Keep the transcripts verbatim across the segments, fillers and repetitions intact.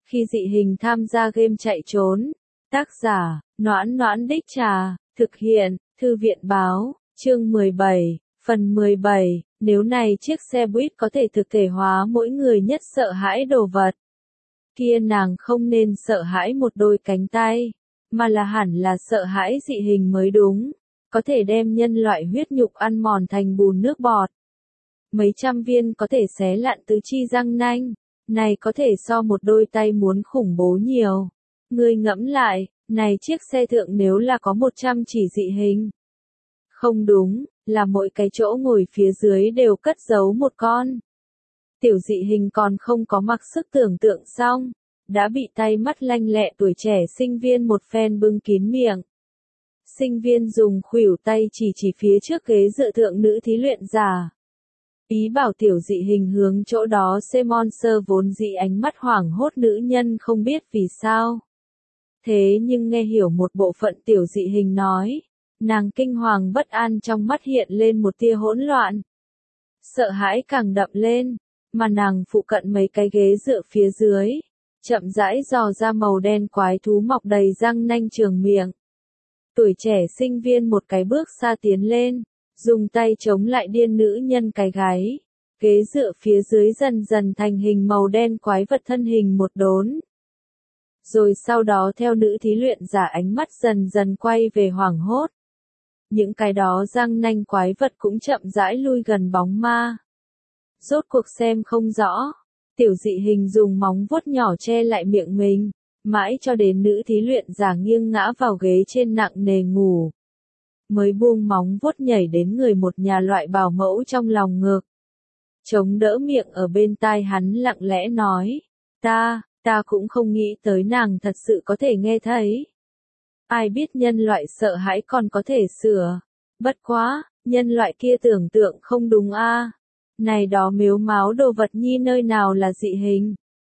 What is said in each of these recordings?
Khi dị hình tham gia game chạy trốn. Tác giả, Noãn Noãn Đích Trà, thực hiện, Thư viện báo, chương mười bảy, phần mười bảy, nếu này chiếc xe buýt có thể thực thể hóa mỗi người nhất sợ hãi đồ vật. Kia nàng không nên sợ hãi một đôi cánh tay, mà là hẳn là sợ hãi dị hình mới đúng, có thể đem nhân loại huyết nhục ăn mòn thành bùn nước bọt. Mấy trăm viên có thể xé lạn tứ chi răng nanh, này có thể so một đôi tay muốn khủng bố nhiều. Ngươi ngẫm lại, này chiếc xe thượng nếu là có một trăm chỉ dị hình. Không đúng, là mỗi cái chỗ ngồi phía dưới đều cất giấu một con. Tiểu dị hình còn không có mặc sức tưởng tượng xong, đã bị tay mắt lanh lẹ tuổi trẻ sinh viên một phen bưng kín miệng. Sinh viên dùng khuỷu tay chỉ chỉ phía trước ghế dựa thượng nữ thí luyện giả. Ý bảo tiểu dị hình hướng chỗ đó Simon sơ vốn dị ánh mắt hoảng hốt nữ nhân không biết vì sao. Thế nhưng nghe hiểu một bộ phận tiểu dị hình nói, nàng kinh hoàng bất an trong mắt hiện lên một tia hỗn loạn. Sợ hãi càng đậm lên, mà nàng phụ cận mấy cái ghế dựa phía dưới, chậm rãi dò ra màu đen quái thú mọc đầy răng nanh trường miệng. Tuổi trẻ sinh viên một cái bước xa tiến lên, dùng tay chống lại điên nữ nhân cái gáy. Ghế dựa phía dưới dần dần thành hình màu đen quái vật thân hình một đốn. Rồi sau đó theo nữ thí luyện giả ánh mắt dần dần quay về hoảng hốt. Những cái đó răng nanh quái vật cũng chậm rãi lui gần bóng ma. Rốt cuộc xem không rõ, tiểu dị hình dùng móng vuốt nhỏ che lại miệng mình, mãi cho đến nữ thí luyện giả nghiêng ngã vào ghế trên nặng nề ngủ. Mới buông móng vuốt nhảy đến người một nhà loại bảo mẫu trong lòng ngực. Chống đỡ miệng ở bên tai hắn lặng lẽ nói, ta, ta cũng không nghĩ tới nàng thật sự có thể nghe thấy. Ai biết nhân loại sợ hãi còn có thể sửa. Bất quá, nhân loại kia tưởng tượng không đúng a. Này đó mếu máo đồ vật nhi nơi nào là dị hình.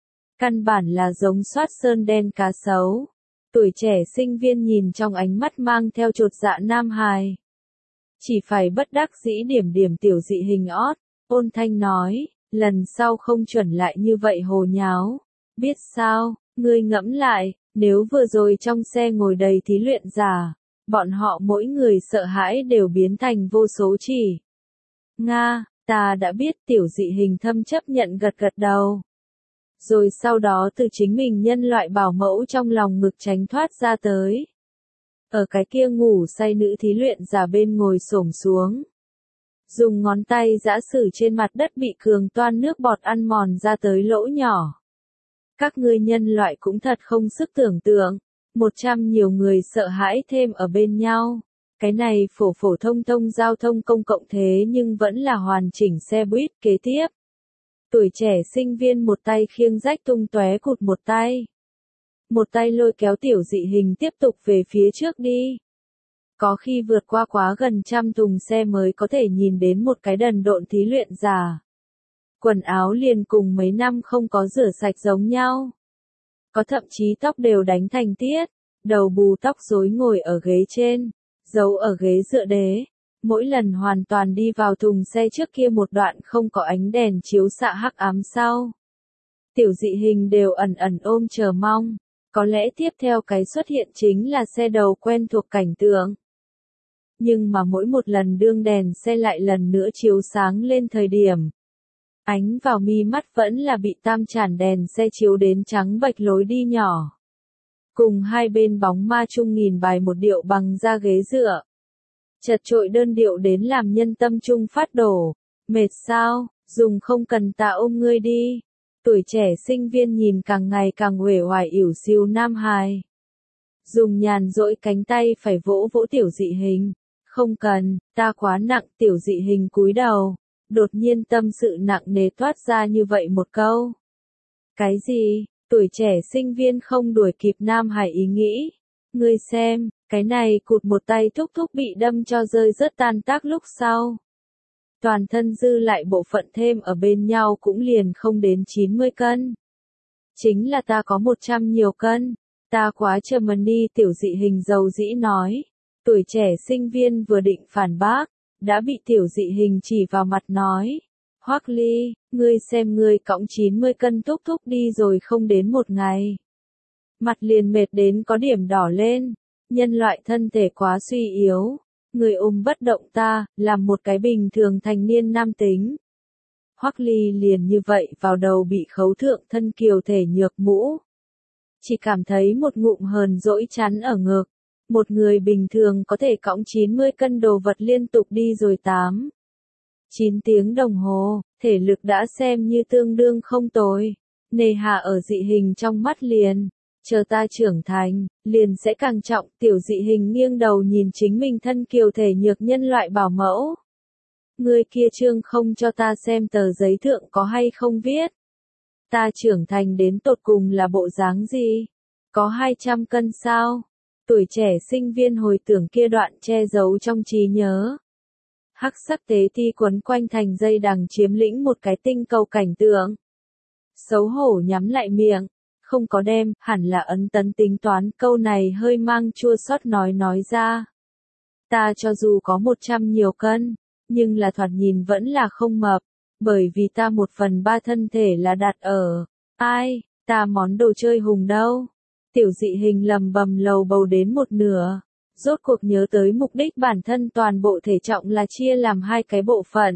Căn bản là giống soát sơn đen cá sấu. Tuổi trẻ sinh viên nhìn trong ánh mắt mang theo chột dạ nam hài. Chỉ phải bất đắc dĩ điểm điểm tiểu dị hình ót, ôn thanh nói, lần sau không chuẩn lại như vậy hồ nháo. Biết sao, ngươi ngẫm lại, nếu vừa rồi trong xe ngồi đầy thí luyện giả, bọn họ mỗi người sợ hãi đều biến thành vô số chỉ. Nga, ta đã biết tiểu dị hình thâm chấp nhận gật gật đầu. Rồi sau đó từ chính mình nhân loại bảo mẫu trong lòng ngực tránh thoát ra tới. Ở cái kia ngủ say nữ thí luyện giả bên ngồi xổm xuống. Dùng ngón tay giã sử trên mặt đất bị cường toan nước bọt ăn mòn ra tới lỗ nhỏ. Các ngươi nhân loại cũng thật không sức tưởng tượng. Một trăm nhiều người sợ hãi thêm ở bên nhau. Cái này phổ phổ thông thông giao thông công cộng thế nhưng vẫn là hoàn chỉnh xe buýt kế tiếp. Tuổi trẻ sinh viên một tay khiêng rách tung tóe cụt một tay. Một tay lôi kéo tiểu dị hình tiếp tục về phía trước đi. Có khi vượt qua quá gần trăm thùng xe mới có thể nhìn đến một cái đần độn thí luyện giả. Quần áo liền cùng mấy năm không có rửa sạch giống nhau. Có thậm chí tóc đều đánh thành tiết, đầu bù tóc rối ngồi ở ghế trên, giấu ở ghế dựa đế. Mỗi lần hoàn toàn đi vào thùng xe trước kia một đoạn không có ánh đèn chiếu xạ hắc ám sau. Tiểu dị hình đều ẩn ẩn ôm chờ mong, có lẽ tiếp theo cái xuất hiện chính là xe đầu quen thuộc cảnh tượng. Nhưng mà mỗi một lần đương đèn xe lại lần nữa chiếu sáng lên thời điểm. Ánh vào mi mắt vẫn là bị tam tràn đèn xe chiếu đến trắng bệch lối đi nhỏ. Cùng hai bên bóng ma chung nghìn bài một điệu bằng da ghế dựa. Chật trội đơn điệu đến làm nhân tâm trung phát đổ. Mệt sao, dùng không cần ta ôm ngươi đi. Tuổi trẻ sinh viên nhìn càng ngày càng uể oải ỉu xìu nam hài. Dùng nhàn dỗi cánh tay phải vỗ vỗ tiểu dị hình. Không cần, ta quá nặng. Tiểu dị hình cúi đầu. Đột nhiên tâm sự nặng nề thoát ra như vậy một câu. Cái gì? Tuổi trẻ sinh viên không đuổi kịp nam hải ý nghĩ. Ngươi xem, cái này cụt một tay thúc thúc bị đâm cho rơi rớt tan tác lúc sau. Toàn thân dư lại bộ phận thêm ở bên nhau cũng liền không đến chín mươi cân. Chính là ta có một trăm nhiều cân. Ta quá chờ mần đi tiểu dị hình dầu dĩ nói. Tuổi trẻ sinh viên vừa định phản bác, đã bị tiểu dị hình chỉ vào mặt nói. Hoắc Ly, ngươi xem ngươi cõng chín mươi cân thúc thúc đi rồi không đến một ngày. Mặt liền mệt đến có điểm đỏ lên, nhân loại thân thể quá suy yếu, người ôm bất động ta, làm một cái bình thường thành niên nam tính. Hoắc Ly liền như vậy vào đầu bị khấu thượng thân kiều thể nhược mũ. Chỉ cảm thấy một ngụm hờn dỗi chắn ở ngực, một người bình thường có thể cõng chín mươi cân đồ vật liên tục đi rồi tám. chín tiếng đồng hồ, thể lực đã xem như tương đương không tồi. Nề hà ở dị hình trong mắt liền, chờ ta trưởng thành, liền sẽ càng trọng. Tiểu dị hình nghiêng đầu nhìn chính mình thân kiều thể nhược nhân loại bảo mẫu. Người kia trương không cho ta xem tờ giấy thượng có hay không viết. Ta trưởng thành đến tột cùng là bộ dáng gì? Có hai trăm cân sao? Tuổi trẻ sinh viên hồi tưởng kia đoạn che giấu trong trí nhớ. Hắc sắc tế thi quấn quanh thành dây đằng chiếm lĩnh một cái tinh cầu cảnh tượng. Xấu hổ nhắm lại miệng, không có đem, hẳn là ấn tấn tính toán, câu này hơi mang chua xót nói nói ra. Ta cho dù có một trăm nhiều cân, nhưng là thoạt nhìn vẫn là không mập, bởi vì ta một phần ba thân thể là đặt ở, ai, ta món đồ chơi hùng đâu. Tiểu dị hình lầm bầm lầu bầu đến một nửa. Rốt cuộc nhớ tới mục đích bản thân toàn bộ thể trọng là chia làm hai cái bộ phận.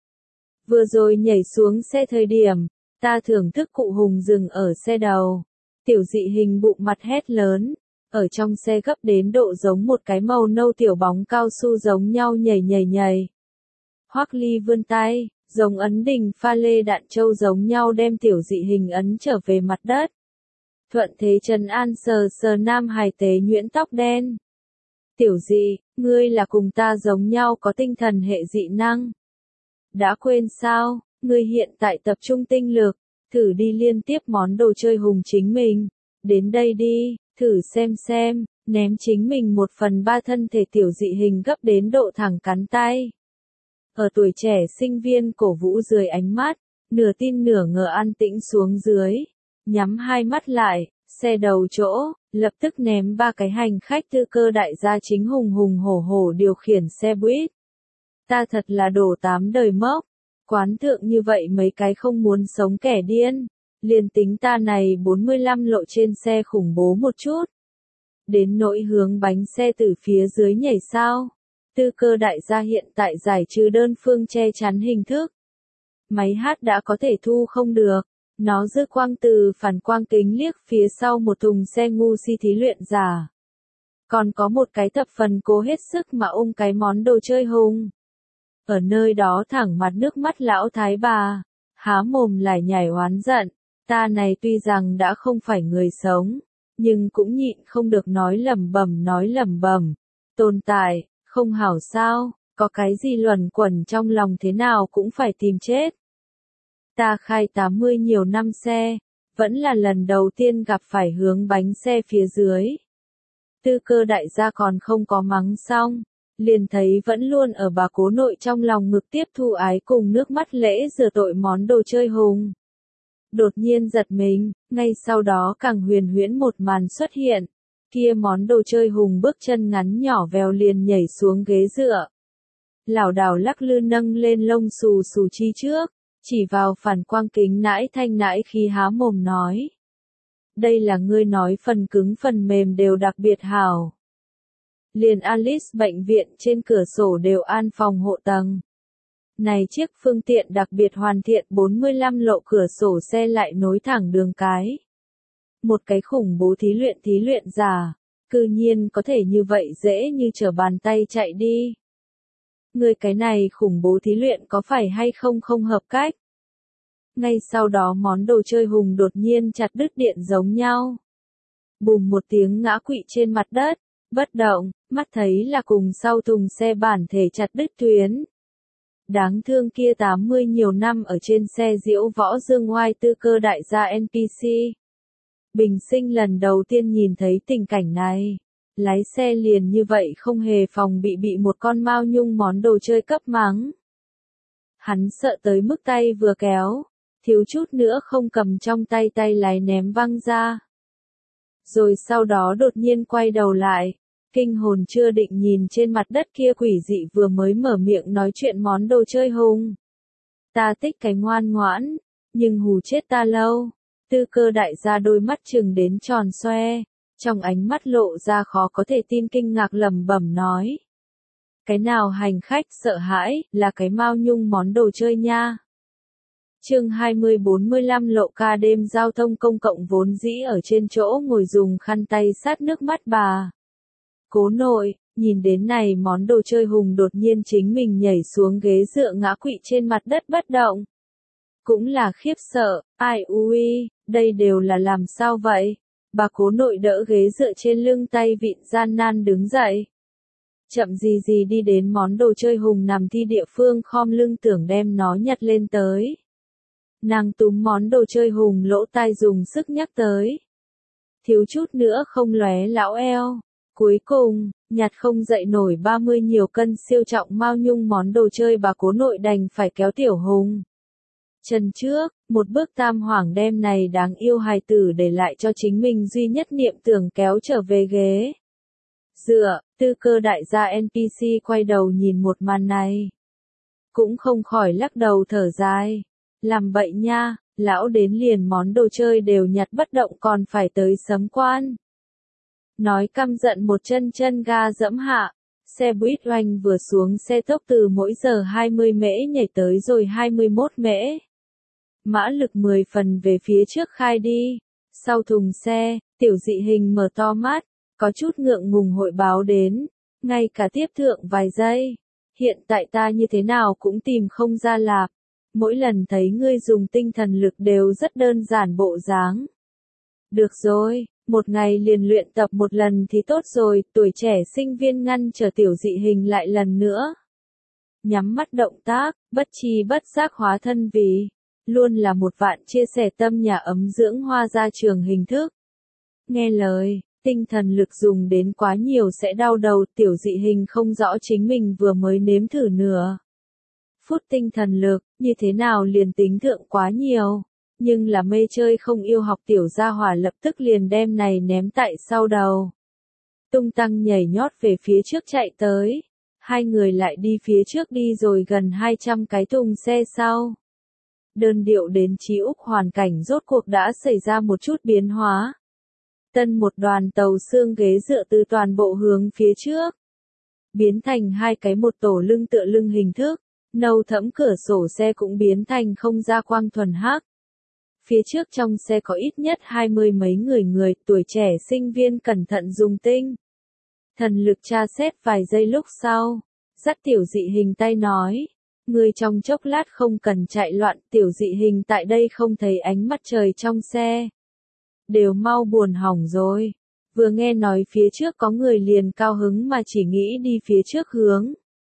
Vừa rồi nhảy xuống xe thời điểm, ta thưởng thức cụ hùng dừng ở xe đầu. Tiểu dị hình bụng mặt hét lớn, ở trong xe gấp đến độ giống một cái màu nâu tiểu bóng cao su giống nhau nhảy nhảy nhảy. Hoắc Ly vươn tay, giống ấn đình pha lê đạn châu giống nhau đem tiểu dị hình ấn trở về mặt đất. Thuận thế trấn an sờ sờ nam hài tế nhuyễn tóc đen. Tiểu dị, ngươi là cùng ta giống nhau có tinh thần hệ dị năng. Đã quên sao, ngươi hiện tại tập trung tinh lực, thử đi liên tiếp món đồ chơi hùng chính mình. Đến đây đi, thử xem xem, ném chính mình một phần ba thân thể tiểu dị hình gấp đến độ thẳng cắn tay. Ở tuổi trẻ sinh viên cổ vũ dưới ánh mắt, nửa tin nửa ngờ an tĩnh xuống dưới, nhắm hai mắt lại, xe đầu chỗ, lập tức ném ba cái hành khách tư cơ đại gia chính hùng hùng hổ hổ điều khiển xe buýt. Ta thật là đổ tám đời mốc, quán thượng như vậy mấy cái không muốn sống kẻ điên, liền tính ta này bốn mươi lăm lộ trên xe khủng bố một chút. Đến nỗi hướng bánh xe từ phía dưới nhảy sao. Tư cơ đại gia hiện tại giải trừ đơn phương che chắn hình thức. Máy hát đã có thể thu không được. Nó dư quang từ phản quang kính liếc phía sau một thùng xe ngu si thí luyện giả. Còn có một cái thập phần cố hết sức mà ôm cái món đồ chơi hùng. Ở nơi đó thẳng mặt nước mắt lão thái bà, há mồm lại nhảy oán giận. Ta này tuy rằng đã không phải người sống, nhưng cũng nhịn không được nói lẩm bẩm nói lẩm bẩm. Tồn tại, không hảo sao, có cái gì luẩn quẩn trong lòng thế nào cũng phải tìm chết. Ta khai tám mươi nhiều năm xe, vẫn là lần đầu tiên gặp phải hướng bánh xe phía dưới. Tư cơ đại gia còn không có mắng xong, liền thấy vẫn luôn ở bà cố nội trong lòng ngực tiếp thu ái cùng nước mắt lễ rửa tội món đồ chơi hùng. Đột nhiên giật mình, ngay sau đó càng huyền huyễn một màn xuất hiện. Kia món đồ chơi hùng bước chân ngắn nhỏ vèo liền nhảy xuống ghế dựa. Lảo đảo lắc lư nâng lên lông xù xù chi trước, chỉ vào phản quang kính nãi thanh nãi khi há mồm nói. Đây là ngươi nói phần cứng phần mềm đều đặc biệt hảo. Liền Alice bệnh viện trên cửa sổ đều an phòng hộ tầng. Này chiếc phương tiện đặc biệt hoàn thiện bốn mươi lăm lộ cửa sổ xe lại nối thẳng đường cái. Một cái khủng bố thí luyện thí luyện giả, cư nhiên có thể như vậy dễ như trở bàn tay chạy đi. Người cái này khủng bố thí luyện có phải hay không không hợp cách? Ngay sau đó món đồ chơi hùng đột nhiên chặt đứt điện giống nhau. Bùm một tiếng ngã quỵ trên mặt đất, bất động, mắt thấy là cùng sau thùng xe bản thể chặt đứt tuyến. Đáng thương kia tám mươi nhiều năm ở trên xe diễu võ dương oai tư cơ đại gia en pê xê. Bình sinh lần đầu tiên nhìn thấy tình cảnh này. Lái xe liền như vậy không hề phòng bị bị một con mao nhung món đồ chơi cấp mắng. Hắn sợ tới mức tay vừa kéo, thiếu chút nữa không cầm trong tay tay lái ném văng ra. Rồi sau đó đột nhiên quay đầu lại, kinh hồn chưa định nhìn trên mặt đất kia quỷ dị vừa mới mở miệng nói chuyện món đồ chơi hùng. Ta thích cái ngoan ngoãn, nhưng hù chết ta lâu. Tư Cơ đại gia đôi mắt trừng đến tròn xoe, trong ánh mắt lộ ra khó có thể tin kinh ngạc lẩm bẩm nói. Cái nào hành khách sợ hãi, là cái Mao Nhung món đồ chơi nha. Chương hai mươi bốn mươi lăm Lộ ca đêm giao thông công cộng vốn dĩ ở trên chỗ ngồi dùng khăn tay sát nước mắt bà. Cố nội, nhìn đến này món đồ chơi hùng đột nhiên chính mình nhảy xuống ghế dựa ngã quỵ trên mặt đất bất động. Cũng là khiếp sợ, ai ui, đây đều là làm sao vậy? Bà cố nội đỡ ghế dựa trên lưng tay vịn gian nan đứng dậy. Chậm gì gì đi đến món đồ chơi hùng nằm thi địa phương khom lưng tưởng đem nó nhặt lên tới. Nàng túm món đồ chơi hùng lỗ tai dùng sức nhắc tới. Thiếu chút nữa không lóe lão eo. Cuối cùng, nhặt không dậy nổi ba mươi nhiều cân siêu trọng Mao Nhung món đồ chơi bà cố nội đành phải kéo tiểu hùng. Chân trước, một bước tam hoảng đem này đáng yêu hài tử để lại cho chính mình duy nhất niệm tưởng kéo trở về ghế. Dựa, Tư Cơ đại gia en pê xê quay đầu nhìn một màn này. Cũng không khỏi lắc đầu thở dài. Làm bậy nha, lão đến liền món đồ chơi đều nhặt bất động còn phải tới sấm quan. Nói căm giận một chân chân ga dẫm hạ. Xe buýt oanh vừa xuống xe tốc từ mỗi giờ hai mươi mễ nhảy tới rồi hai mươi mốt mễ. Mã lực mười phần về phía trước khai đi. Sau thùng xe, tiểu dị hình mở to mắt, có chút ngượng ngùng hội báo đến. Ngay cả tiếp thượng vài giây. Hiện tại ta như thế nào cũng tìm không ra lạp. Mỗi lần thấy ngươi dùng tinh thần lực đều rất đơn giản bộ dáng. Được rồi, một ngày liền luyện tập một lần thì tốt rồi, tuổi trẻ sinh viên ngăn trở tiểu dị hình lại lần nữa. Nhắm mắt động tác, bất chi bất giác hóa thân vì, luôn là một vạn chia sẻ tâm nhà ấm dưỡng hoa ra trường hình thức. Nghe lời, tinh thần lực dùng đến quá nhiều sẽ đau đầu, tiểu dị hình không rõ chính mình vừa mới nếm thử nửa phút tinh thần lực, như thế nào liền tính thượng quá nhiều. Nhưng là mê chơi không yêu học tiểu gia hỏa lập tức liền đem này ném tại sau đầu. Tung tăng nhảy nhót về phía trước chạy tới. Hai người lại đi phía trước đi rồi gần hai trăm cái thùng xe sau. Đơn điệu đến Chí Úc hoàn cảnh rốt cuộc đã xảy ra một chút biến hóa. Tân một đoàn tàu xương ghế dựa từ toàn bộ hướng phía trước. Biến thành hai cái một tổ lưng tựa lưng hình thức. Nâu thẫm cửa sổ xe cũng biến thành không ra quang thuần hắc. Phía trước trong xe có ít nhất hai mươi mấy người người, tuổi trẻ sinh viên cẩn thận dùng tinh thần lực tra xét vài giây lúc sau, dắt tiểu dị hình tay nói, người trong chốc lát không cần chạy loạn, tiểu dị hình tại đây không thấy ánh mặt trời trong xe. Đều mau buồn hỏng rồi. Vừa nghe nói phía trước có người liền cao hứng mà chỉ nghĩ đi phía trước hướng.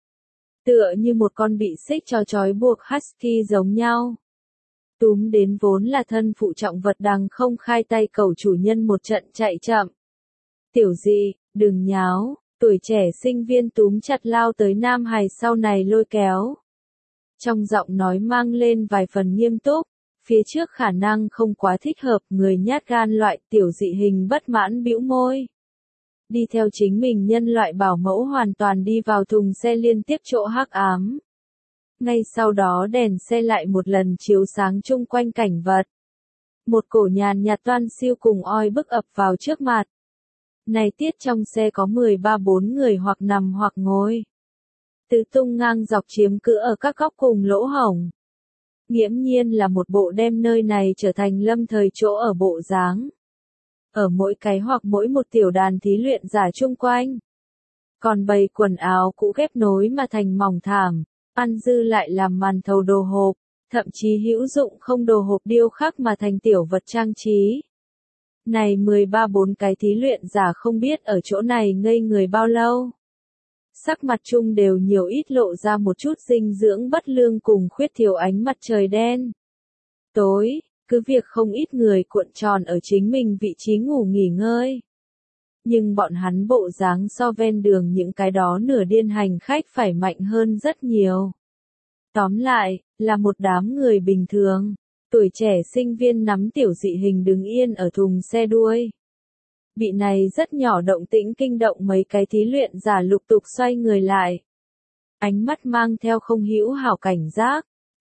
Tựa như một con bị xích cho trói buộc husky giống nhau. Túm đến vốn là thân phụ trọng vật đằng không khai tay cầu chủ nhân một trận chạy chậm. Tiểu dị, đừng nháo, tuổi trẻ sinh viên túm chặt lao tới nam hài sau này lôi kéo. Trong giọng nói mang lên vài phần nghiêm túc, phía trước khả năng không quá thích hợp, người nhát gan loại tiểu dị hình bất mãn bĩu môi. Đi theo chính mình nhân loại bảo mẫu hoàn toàn đi vào thùng xe liên tiếp chỗ hắc ám. Ngay sau đó đèn xe lại một lần chiếu sáng chung quanh cảnh vật. Một cổ nhàn nhạt toan siêu cùng oi bức ập vào trước mặt. Này tiết trong xe có mười ba bốn người hoặc nằm hoặc ngồi. Tứ tung ngang dọc chiếm cứ ở các góc cùng lỗ hổng. Nghiễm nhiên là một bộ đem nơi này trở thành lâm thời chỗ ở bộ dáng. Ở mỗi cái hoặc mỗi một tiểu đàn thí luyện giả chung quanh. Còn bầy quần áo cũ ghép nối mà thành mỏng thảm. Ăn dư lại làm màn thầu đồ hộp, thậm chí hữu dụng không đồ hộp điêu khắc mà thành tiểu vật trang trí. Này mười ba bốn cái thí luyện giả không biết ở chỗ này ngây người bao lâu. Sắc mặt chung đều nhiều ít lộ ra một chút dinh dưỡng bất lương cùng khuyết thiếu ánh mặt trời đen. Tối, cứ việc không ít người cuộn tròn ở chính mình vị trí ngủ nghỉ ngơi. Nhưng bọn hắn bộ dáng so ven đường những cái đó nửa điên hành khách phải mạnh hơn rất nhiều. Tóm lại, là một đám người bình thường. Tuổi trẻ sinh viên nắm tiểu dị hình đứng yên ở thùng xe đuôi. Bị này rất nhỏ động tĩnh kinh động mấy cái thí luyện giả lục tục xoay người lại. Ánh mắt mang theo không hữu hảo cảnh giác.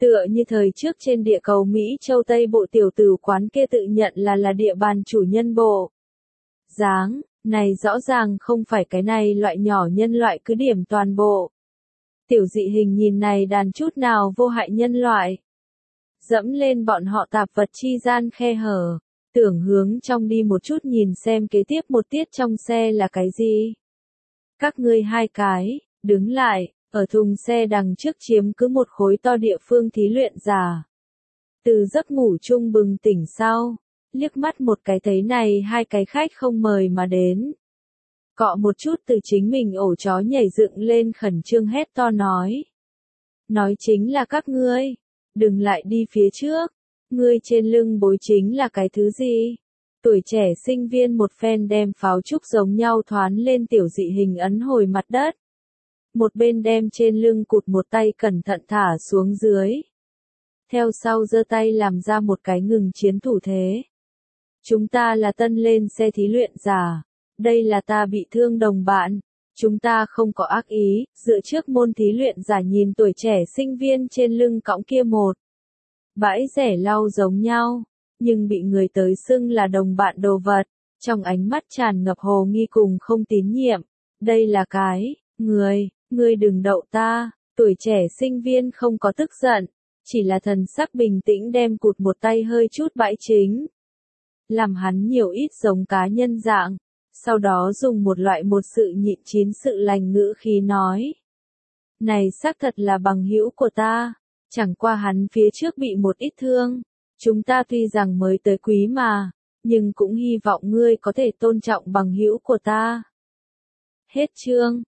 Tựa như thời trước trên địa cầu Mỹ châu Tây bộ tiểu tử quán kia tự nhận là là địa bàn chủ nhân bộ. Dáng, này rõ ràng không phải cái này loại nhỏ nhân loại cứ điểm toàn bộ. Tiểu dị hình nhìn này đàn chút nào vô hại nhân loại. Dẫm lên bọn họ tạp vật chi gian khe hở, tưởng hướng trong đi một chút nhìn xem kế tiếp một tiết trong xe là cái gì. Các ngươi hai cái, đứng lại, ở thùng xe đằng trước chiếm cứ một khối to địa phương thí luyện giả. Từ giấc ngủ chung bừng tỉnh sau, liếc mắt một cái thấy này hai cái khách không mời mà đến. Cọ một chút từ chính mình ổ chó nhảy dựng lên khẩn trương hét to nói. Nói chính là các ngươi, đừng lại đi phía trước, ngươi trên lưng bối chính là cái thứ gì? Tuổi trẻ sinh viên một phen đem pháo trúc giống nhau thoán lên tiểu dị hình ấn hồi mặt đất. Một bên đem trên lưng cụt một tay cẩn thận thả xuống dưới. Theo sau giơ tay làm ra một cái ngừng chiến thủ thế. Chúng ta là tân lên xe thí luyện giả. Đây là ta bị thương đồng bạn. Chúng ta không có ác ý, dựa trước môn thí luyện giả nhìn tuổi trẻ sinh viên trên lưng cõng kia một. Bãi rẻ lau giống nhau, nhưng bị người tới xưng là đồng bạn đồ vật, trong ánh mắt tràn ngập hồ nghi cùng không tín nhiệm. Đây là cái, người, người đừng đậu ta, tuổi trẻ sinh viên không có tức giận, chỉ là thần sắc bình tĩnh đem cụt một tay hơi chút bãi chính. Làm hắn nhiều ít giống cá nhân dạng. Sau đó dùng một loại một sự nhịn chín sự lành ngữ khí nói. Này xác thật là bằng hữu của ta, chẳng qua hắn phía trước bị một ít thương. Chúng ta tuy rằng mới tới quý mà, nhưng cũng hy vọng ngươi có thể tôn trọng bằng hữu của ta. Hết chương.